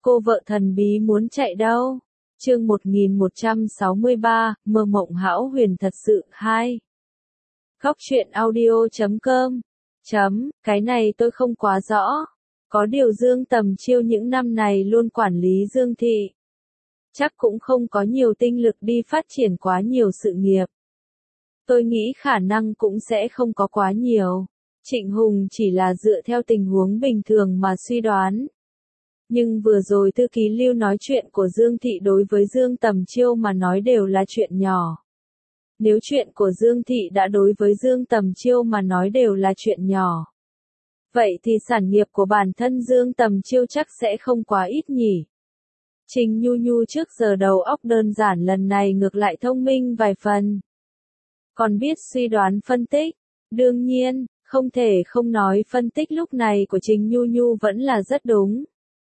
Cô vợ thần bí muốn chạy đâu? Chương 1163, mơ mộng hão huyền thật sự 2. Góc truyện audio.com. Cái này tôi không quá rõ. Có điều Dương Tầm Chiêu những năm này luôn quản lý Dương Thị. Chắc cũng không có nhiều tinh lực đi phát triển quá nhiều sự nghiệp. Tôi nghĩ khả năng cũng sẽ không có quá nhiều. Trịnh Hùng chỉ là dựa theo tình huống bình thường mà suy đoán. Nhưng vừa rồi thư ký Lưu nói chuyện của Dương Thị đối với Dương Tầm Chiêu mà nói đều là chuyện nhỏ. Nếu chuyện của Dương Thị đã đối với Dương Tầm Chiêu mà nói đều là chuyện nhỏ. Vậy thì sản nghiệp của bản thân Dương Tầm Chiêu chắc sẽ không quá ít nhỉ. Trình Nhu Nhu trước giờ đầu óc đơn giản lần này ngược lại thông minh vài phần. Còn biết suy đoán phân tích. Đương nhiên, không thể không nói phân tích lúc này của Trình Nhu Nhu vẫn là rất đúng.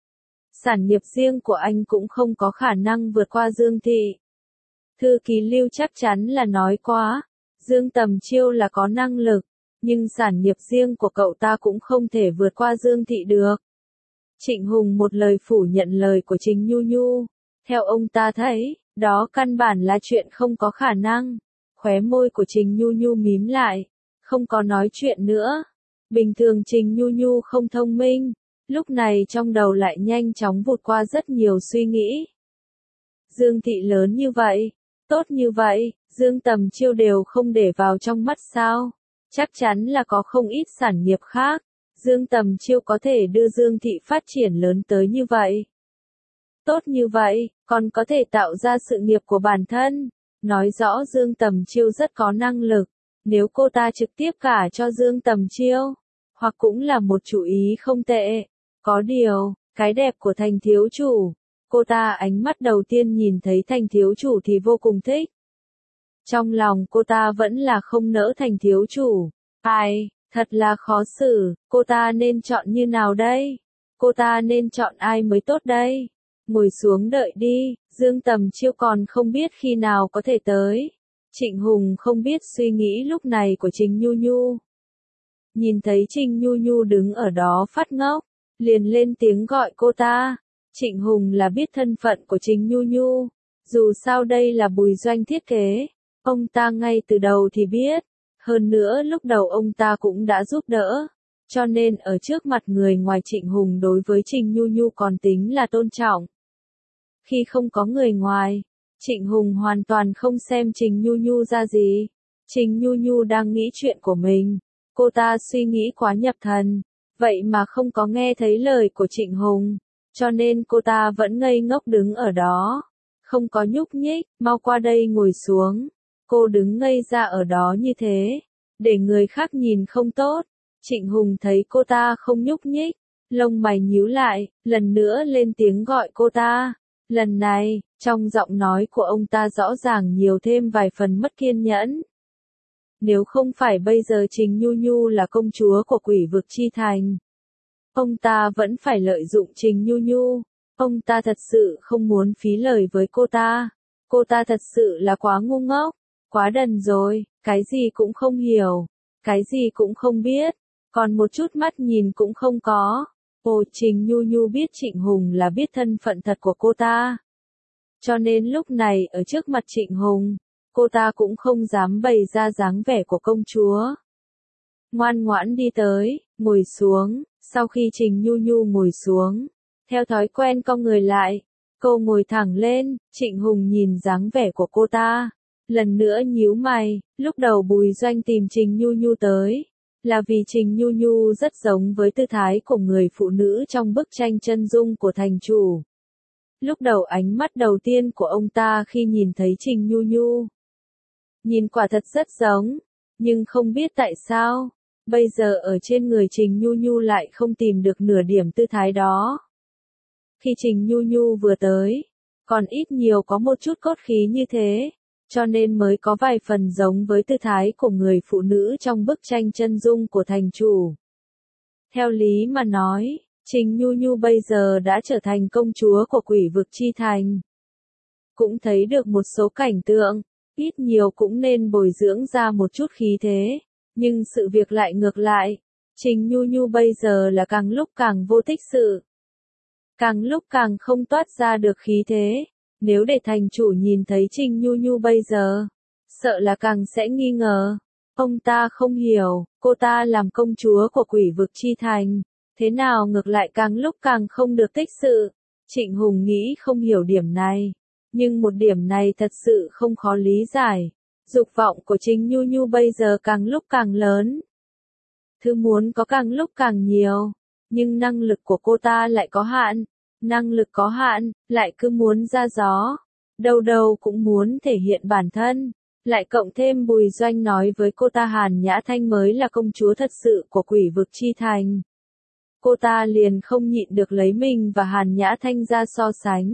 Sản nghiệp riêng của anh cũng không có khả năng vượt qua Dương Thị. Thư ký Lưu chắc chắn là nói quá. Dương Tầm Chiêu là có năng lực, nhưng sản nghiệp riêng của cậu ta cũng không thể vượt qua Dương Thị được. Trịnh Hùng một lời phủ nhận lời của Trình Nhu Nhu. Theo ông ta thấy, đó căn bản là chuyện không có khả năng. Khóe môi của Trình Nhu Nhu mím lại, không có nói chuyện nữa. Bình thường Trình Nhu Nhu không thông minh, lúc này trong đầu lại nhanh chóng vụt qua rất nhiều suy nghĩ. Dương Thị lớn như vậy, tốt như vậy, Dương Tầm Chiêu đều không để vào trong mắt sao? Chắc chắn là có không ít sản nghiệp khác. Dương Tầm Chiêu có thể đưa Dương Thị phát triển lớn tới như vậy. Tốt như vậy, còn có thể tạo ra sự nghiệp của bản thân. Nói rõ Dương Tầm Chiêu rất có năng lực. Nếu cô ta trực tiếp gả cho Dương Tầm Chiêu, hoặc cũng là một chủ ý không tệ. Có điều, cái đẹp của Thành thiếu chủ, cô ta ánh mắt đầu tiên nhìn thấy Thành thiếu chủ thì vô cùng thích. Trong lòng cô ta vẫn là không nỡ Thành thiếu chủ. Ai, thật là khó xử, cô ta nên chọn như nào đây? Cô ta nên chọn ai mới tốt đây? Ngồi xuống đợi đi, Dương Tầm Chiêu còn không biết khi nào có thể tới. Trịnh Hùng không biết suy nghĩ lúc này của Trình Nhu Nhu. Nhìn thấy Trình Nhu Nhu đứng ở đó phát ngốc, liền lên tiếng gọi cô ta. Trịnh Hùng là biết thân phận của Trình Nhu Nhu. Dù sao đây là Bùi Doanh thiết kế. Ông ta ngay từ đầu thì biết. Hơn nữa lúc đầu ông ta cũng đã giúp đỡ. Cho nên ở trước mặt người ngoài Trịnh Hùng đối với Trình Nhu Nhu còn tính là tôn trọng. Khi không có người ngoài, Trịnh Hùng hoàn toàn không xem Trình Nhu Nhu ra gì. Trình Nhu Nhu đang nghĩ chuyện của mình. Cô ta suy nghĩ quá nhập thần. Vậy mà không có nghe thấy lời của Trịnh Hùng. Cho nên cô ta vẫn ngây ngốc đứng ở đó. Không có nhúc nhích, mau qua đây ngồi xuống. Cô đứng ngây ra ở đó như thế. Để người khác nhìn không tốt. Trịnh Hùng thấy cô ta không nhúc nhích. Lông mày nhíu lại, lần nữa lên tiếng gọi cô ta. Lần này, trong giọng nói của ông ta rõ ràng nhiều thêm vài phần mất kiên nhẫn. Nếu không phải bây giờ Trình Nhu Nhu là công chúa của Quỷ Vực Chi Thành, ông ta vẫn phải lợi dụng Trình Nhu Nhu. Ông ta thật sự không muốn phí lời với cô ta. Cô ta thật sự là quá ngu ngốc, quá đần rồi, cái gì cũng không hiểu, cái gì cũng không biết, còn một chút mắt nhìn cũng không có. Ồ, Trình Nhu Nhu biết Trịnh Hùng là biết thân phận thật của cô ta. Cho nên lúc này ở trước mặt Trịnh Hùng, cô ta cũng không dám bày ra dáng vẻ của công chúa. Ngoan ngoãn đi tới, ngồi xuống. Sau khi Trình Nhu Nhu ngồi xuống, theo thói quen cong người lại, cô ngồi thẳng lên. Trịnh Hùng nhìn dáng vẻ của cô ta, lần nữa nhíu mày. Lúc đầu Bùi Doanh tìm Trình Nhu Nhu tới, là vì Trình Nhu Nhu rất giống với tư thái của người phụ nữ trong bức tranh chân dung của thành chủ. Lúc đầu ánh mắt đầu tiên của ông ta khi nhìn thấy Trình Nhu Nhu, nhìn quả thật rất giống, nhưng không biết tại sao, bây giờ ở trên người Trình Nhu Nhu lại không tìm được nửa điểm tư thái đó. Khi Trình Nhu Nhu vừa tới, còn ít nhiều có một chút cốt khí như thế, cho nên mới có vài phần giống với tư thái của người phụ nữ trong bức tranh chân dung của thành chủ. Theo lý mà nói, Trình Nhu Nhu bây giờ đã trở thành công chúa của Quỷ Vực Chi Thành. Cũng thấy được một số cảnh tượng, ít nhiều cũng nên bồi dưỡng ra một chút khí thế, nhưng sự việc lại ngược lại. Trình Nhu Nhu bây giờ là càng lúc càng vô tích sự. càng lúc càng không toát ra được khí thế. Nếu để thành chủ nhìn thấy Trình Nhu Nhu bây giờ, sợ là càng sẽ nghi ngờ. Ông ta không hiểu, cô ta làm công chúa của quỷ vực chi thành, thế nào ngược lại càng lúc càng không được tích sự. Trịnh Hùng nghĩ không hiểu điểm này, nhưng một điểm này thật sự không khó lý giải. Dục vọng của Trình Nhu Nhu bây giờ càng lúc càng lớn. Thứ muốn có càng lúc càng nhiều, nhưng năng lực của cô ta lại có hạn. Năng lực có hạn, lại cứ muốn ra gió. Đâu đâu cũng muốn thể hiện bản thân. Lại cộng thêm Bùi Doanh nói với cô ta Hàn Nhã Thanh mới là công chúa thật sự của quỷ vực chi thành. Cô ta liền không nhịn được lấy mình và Hàn Nhã Thanh ra so sánh.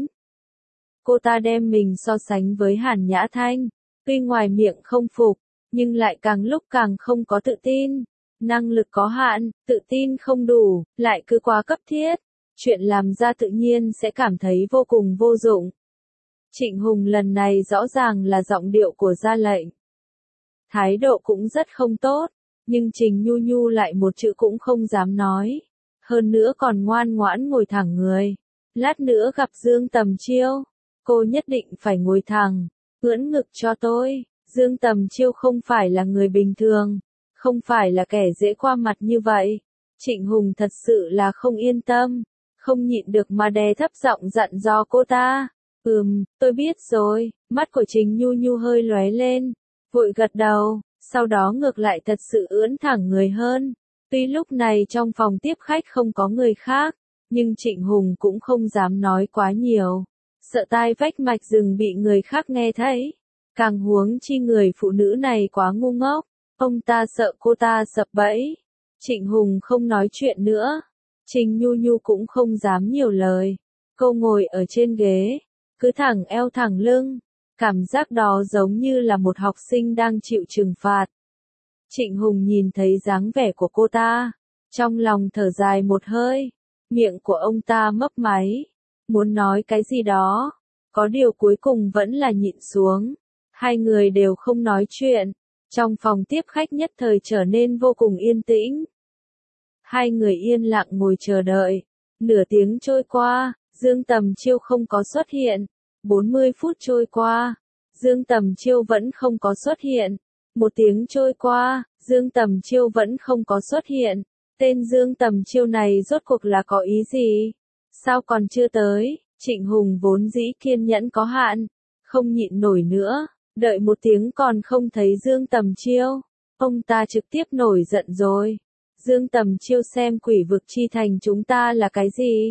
Cô ta đem mình so sánh với Hàn Nhã Thanh, tuy ngoài miệng không phục, nhưng lại càng lúc càng không có tự tin. Năng lực có hạn, tự tin không đủ, lại cứ quá cấp thiết. Chuyện làm ra tự nhiên sẽ cảm thấy vô cùng vô dụng. Trịnh Hùng lần này rõ ràng là giọng điệu của ra lệnh. Thái độ cũng rất không tốt, nhưng Trình Nhu Nhu lại một chữ cũng không dám nói. Hơn nữa còn ngoan ngoãn ngồi thẳng người. Lát nữa gặp Dương Tầm Chiêu, cô nhất định phải ngồi thẳng, ưỡn ngực cho tôi. Dương Tầm Chiêu không phải là người bình thường, không phải là kẻ dễ qua mặt như vậy. Trịnh Hùng thật sự là không yên tâm, không nhịn được mà đè thấp giọng dặn dò cô ta. Tôi biết rồi. Mắt của Trình Nhu Nhu hơi lóe lên, vội gật đầu, sau đó ngược lại thật sự ưỡn thẳng người hơn. Tuy lúc này trong phòng tiếp khách không có người khác, nhưng Trịnh Hùng cũng không dám nói quá nhiều, sợ tai vách mạch rừng bị người khác nghe thấy. Càng huống chi người phụ nữ này quá ngu ngốc, ông ta sợ cô ta sập bẫy. Trịnh Hùng không nói chuyện nữa, Trình Nhu Nhu cũng không dám nhiều lời. Cô ngồi ở trên ghế, cứ thẳng eo thẳng lưng, cảm giác đó giống như là một học sinh đang chịu trừng phạt. Trịnh Hùng nhìn thấy dáng vẻ của cô ta, trong lòng thở dài một hơi, miệng của ông ta mấp máy, muốn nói cái gì đó, có điều cuối cùng vẫn là nhịn xuống. Hai người đều không nói chuyện, trong phòng tiếp khách nhất thời trở nên vô cùng yên tĩnh. Hai người yên lặng ngồi chờ đợi, nửa tiếng trôi qua, Dương Tầm Chiêu không có xuất hiện. 40 phút trôi qua, Dương Tầm Chiêu vẫn không có xuất hiện. 1 tiếng trôi qua, Dương Tầm Chiêu vẫn không có xuất hiện. Tên Dương Tầm Chiêu này rốt cuộc là có ý gì? Sao còn chưa tới? Trịnh Hùng vốn dĩ kiên nhẫn có hạn, không nhịn nổi nữa, đợi 1 tiếng còn không thấy Dương Tầm Chiêu. Ông ta trực tiếp nổi giận rồi. Dương Tầm Chiêu xem quỷ vực chi thành chúng ta là cái gì?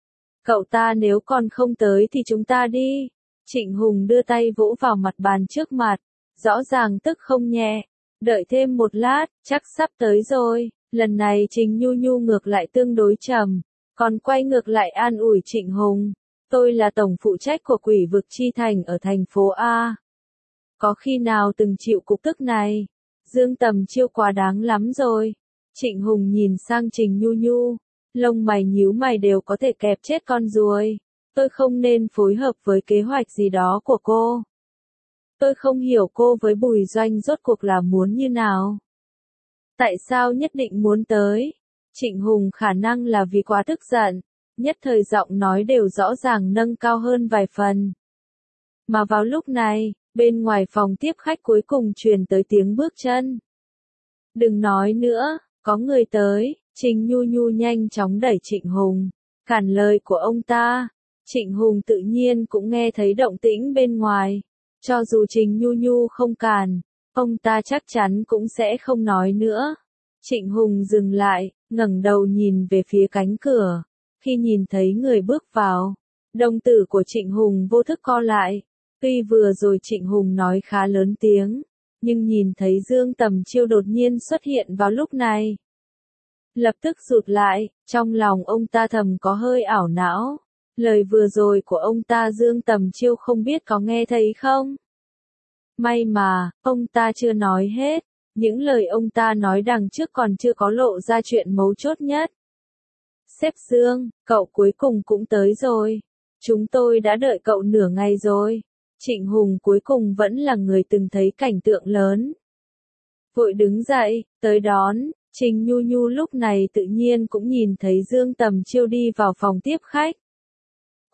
Cậu ta nếu còn không tới thì chúng ta đi. Trịnh Hùng đưa tay vỗ vào mặt bàn trước mặt, rõ ràng tức không nhẹ. Đợi thêm 1 lát, chắc sắp tới rồi. Lần này Trình Nhu Nhu ngược lại tương đối trầm, còn quay ngược lại an ủi Trịnh Hùng. Tôi là tổng phụ trách của quỷ vực chi thành ở thành phố A. Có khi nào từng chịu cục tức này? Dương Tầm Chiêu quá đáng lắm rồi. Trịnh Hùng nhìn sang Trình Nhu Nhu, lông mày nhíu mày đều có thể kẹp chết con ruồi. Tôi không nên phối hợp với kế hoạch gì đó của cô. Tôi không hiểu cô với Bùi Doanh rốt cuộc là muốn như nào. Tại sao nhất định muốn tới? Trịnh Hùng khả năng là vì quá tức giận, nhất thời giọng nói đều rõ ràng nâng cao hơn vài phần. Mà vào lúc này, bên ngoài phòng tiếp khách cuối cùng truyền tới tiếng bước chân. Đừng nói nữa, có người tới. Trình Nhu Nhu nhanh chóng đẩy Trịnh Hùng, cản lời của ông ta. Trịnh Hùng tự nhiên cũng nghe thấy động tĩnh bên ngoài. Cho dù Trình Nhu Nhu không cản, ông ta chắc chắn cũng sẽ không nói nữa. Trịnh Hùng dừng lại, ngẩng đầu nhìn về phía cánh cửa. Khi nhìn thấy người bước vào, đồng tử của Trịnh Hùng vô thức co lại. Tuy vừa rồi Trịnh Hùng nói khá lớn tiếng, nhưng nhìn thấy Dương Tầm Chiêu đột nhiên xuất hiện vào lúc này, lập tức rụt lại, trong lòng ông ta thầm có hơi ảo não. Lời vừa rồi của ông ta Dương Tầm Chiêu không biết có nghe thấy không? May mà, ông ta chưa nói hết, những lời ông ta nói đằng trước còn chưa có lộ ra chuyện mấu chốt nhất. Sếp Dương, cậu cuối cùng cũng tới rồi. Chúng tôi đã đợi cậu nửa ngày rồi. Trịnh Hùng cuối cùng vẫn là người từng thấy cảnh tượng lớn. Vội đứng dậy, tới đón. Trình Nhu Nhu lúc này tự nhiên cũng nhìn thấy Dương Tầm Chiêu đi vào phòng tiếp khách.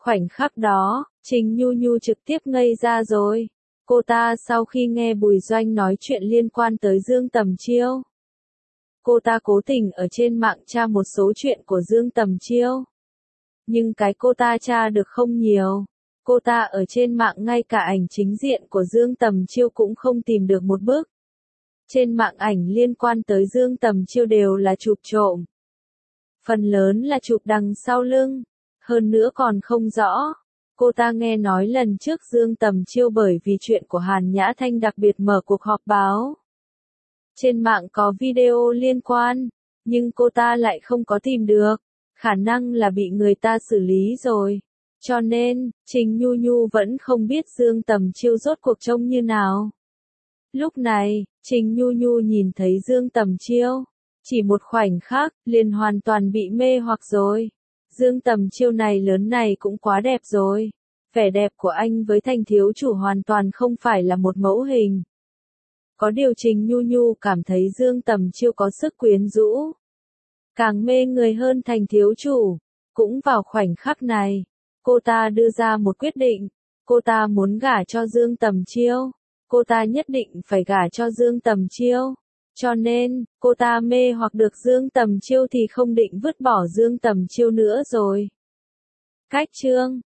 Khoảnh khắc đó, Trình Nhu Nhu trực tiếp ngây ra rồi. Cô ta sau khi nghe Bùi Doanh nói chuyện liên quan tới Dương Tầm Chiêu. Cô ta cố tình ở trên mạng tra một số chuyện của Dương Tầm Chiêu. Nhưng cái cô ta tra được không nhiều. Cô ta ở trên mạng ngay cả ảnh chính diện của Dương Tầm Chiêu cũng không tìm được một bức. Trên mạng ảnh liên quan tới Dương Tầm Chiêu đều là chụp trộm. Phần lớn là chụp đằng sau lưng. Hơn nữa còn không rõ. Cô ta nghe nói lần trước Dương Tầm Chiêu bởi vì chuyện của Hàn Nhã Thanh đặc biệt mở cuộc họp báo. Trên mạng có video liên quan, nhưng cô ta lại không có tìm được. Khả năng là bị người ta xử lý rồi. Cho nên, Trình Nhu Nhu vẫn không biết Dương Tầm Chiêu rốt cuộc trông như nào. Lúc này, Trình Nhu Nhu nhìn thấy Dương Tầm Chiêu. Chỉ một khoảnh khắc, liền hoàn toàn bị mê hoặc rồi. Dương Tầm Chiêu này lớn này cũng quá đẹp rồi. Vẻ đẹp của anh với Thành thiếu chủ hoàn toàn không phải là một mẫu hình. Có điều Trình Nhu Nhu cảm thấy Dương Tầm Chiêu có sức quyến rũ. Càng mê người hơn Thành thiếu chủ. Cũng vào khoảnh khắc này, cô ta đưa ra một quyết định. Cô ta muốn gả cho Dương Tầm Chiêu. Cô ta nhất định phải gả cho Dương Tầm Chiêu. Cho nên, cô ta mê hoặc được Dương Tầm Chiêu thì không định vứt bỏ Dương Tầm Chiêu nữa rồi. Cách chương